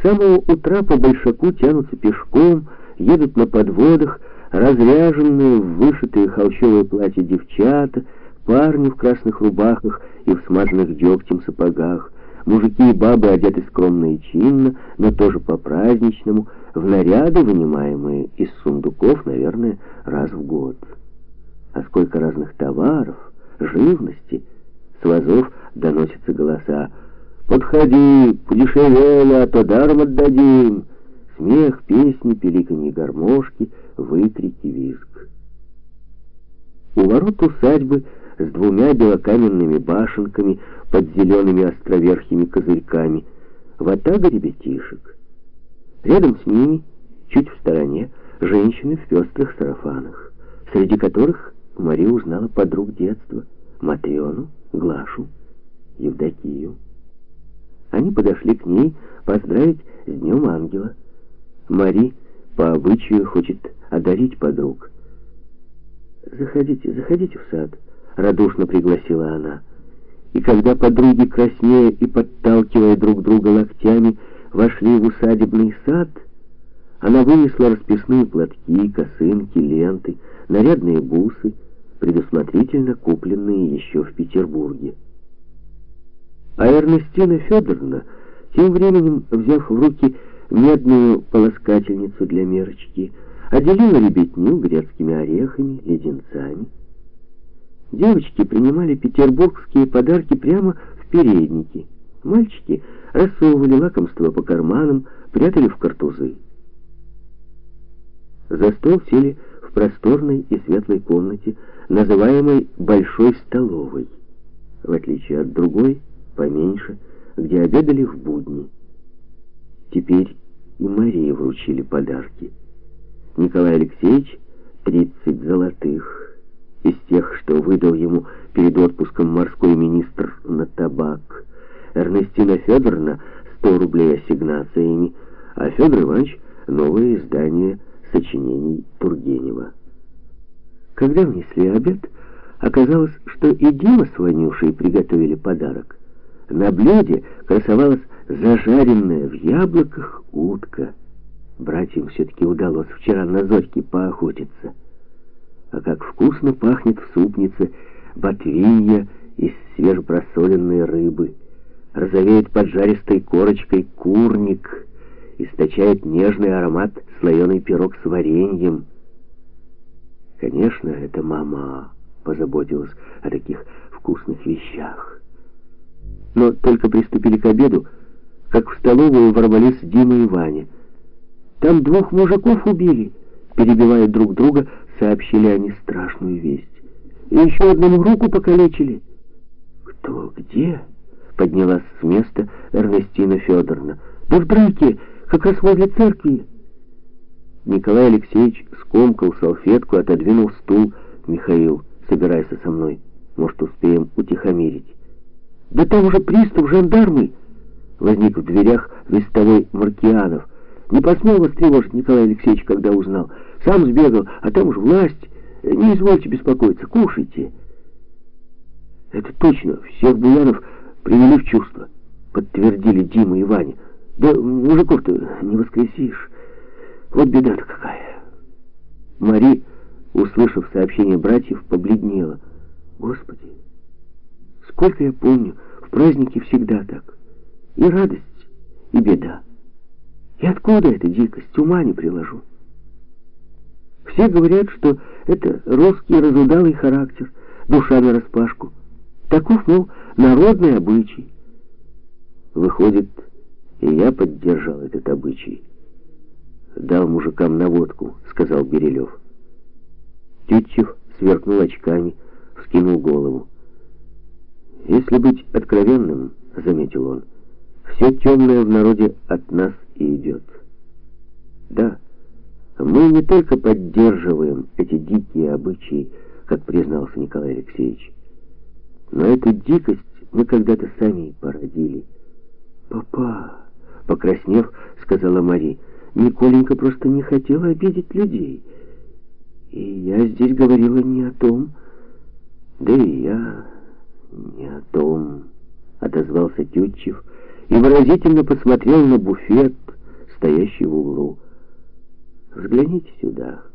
С самого утра по Большаку тянутся пешком, едут на подводах, разряженные в вышитые холщовые платья девчата, парни в красных рубахах и в смазанных дегтем сапогах, мужики и бабы одеты скромно и чинно, но тоже по-праздничному, в наряды, вынимаемые из сундуков, наверное, раз в год. А сколько разных товаров, живности! С вазов доносятся голоса: «Подходи, подешевело, а то даром отдадим!» Смех, песни, пиликанье гармошки, выкрики, визг. У ворот усадьбы с двумя белокаменными башенками под зелеными островерхими козырьками ватага ребятишек. Рядом с ними, чуть в стороне, женщины в пестрых сарафанах, среди которых Мария узнала подруг детства: Матрёну, Глашу, Евдокию. Они подошли к ней поздравить с Днем Ангела. Мари по обычаю хочет одарить подруг. «Заходите, заходите в сад», — радушно пригласила она. И когда подруги, краснея и подталкивая друг друга локтями, вошли в усадебный сад, она вынесла расписные платки, косынки, ленты, нарядные бусы, предусмотрительно купленные еще в Петербурге. А Эрнестина Федоровна, тем временем, взяв в руки медную полоскательницу для мерочки, отделила ребятню грецкими орехами, леденцами. Девочки принимали петербургские подарки прямо в переднике. Мальчики рассовывали лакомства по карманам, прятали в картузы. За стол сели в просторной и светлой комнате, называемой «большой столовой», в отличие от другой, поменьше, где обедали в будни. Теперь и Марии вручили подарки. Николай Алексеевич 30 золотых, из тех, что выдал ему перед отпуском морской министр на табак. Эрнестина Федоровна 100 рублей ассигнациями, а Федор Иванович новое издание сочинений Тургенева. Когда внесли обед, оказалось, что и Дима с Ванюшей приготовили подарок. На блюде красовалась зажаренная в яблоках утка. Братьям все-таки удалось вчера на зорьке поохотиться. А как вкусно пахнет в супнице ботвинья из свежепросоленной рыбы. Розовеет поджаристой корочкой курник, источает нежный аромат слоеный пирог с вареньем. Конечно, это мама позаботилась о таких вкусных вещах. Но только приступили к обеду, как в столовую ворвались Дима и Ваня. «Там 2 мужиков убили», — перебивая друг друга, сообщили они страшную весть. «И еще одному руку покалечили». «Кто, где?» — поднялась с места Эрнестина Федоровна. «Да в драке, как раз возле церкви». Николай Алексеевич скомкал салфетку, отодвинул стул. «Михаил, собирайся со мной, может, успеем утихомирить». «Да там уже пристав, жандармы!» Возник в дверях вестовой Маркианов. «Не посмел вас тревожить, Николай Алексеевич, когда узнал. Сам сбегал, а там уж власть. Не извольте беспокоиться, кушайте». «Это точно, всех буянов привели в чувство», подтвердили Дима и Ваня. «Да мужиков-то не воскресишь. Вот беда-то какая». Мари, услышав сообщение братьев, побледнела. «Господи, сколько я помню, в празднике всегда так. И радость, и беда. И откуда эта дикость, ума не приложу. Все говорят, что это русский разудалый характер, душа нараспашку. Таков, мол, народный обычай». Выходит, и я поддержал этот обычай. «Дал мужикам на водку», — сказал Берилев. Тютчев сверкнул очками, вскинул голову. «Если быть откровенным, — заметил он, — все темное в народе от нас и идет. Да, мы не только поддерживаем эти дикие обычаи, как признался Николай Алексеевич, но эту дикость мы когда-то сами и породили». «Папа», — покраснев, сказала Мари, — «Николенька просто не хотела обидеть людей. И я здесь говорила не о том». «Да и я не о том», — отозвался Тютчев и выразительно посмотрел на буфет, стоящий в углу. «Взгляните сюда».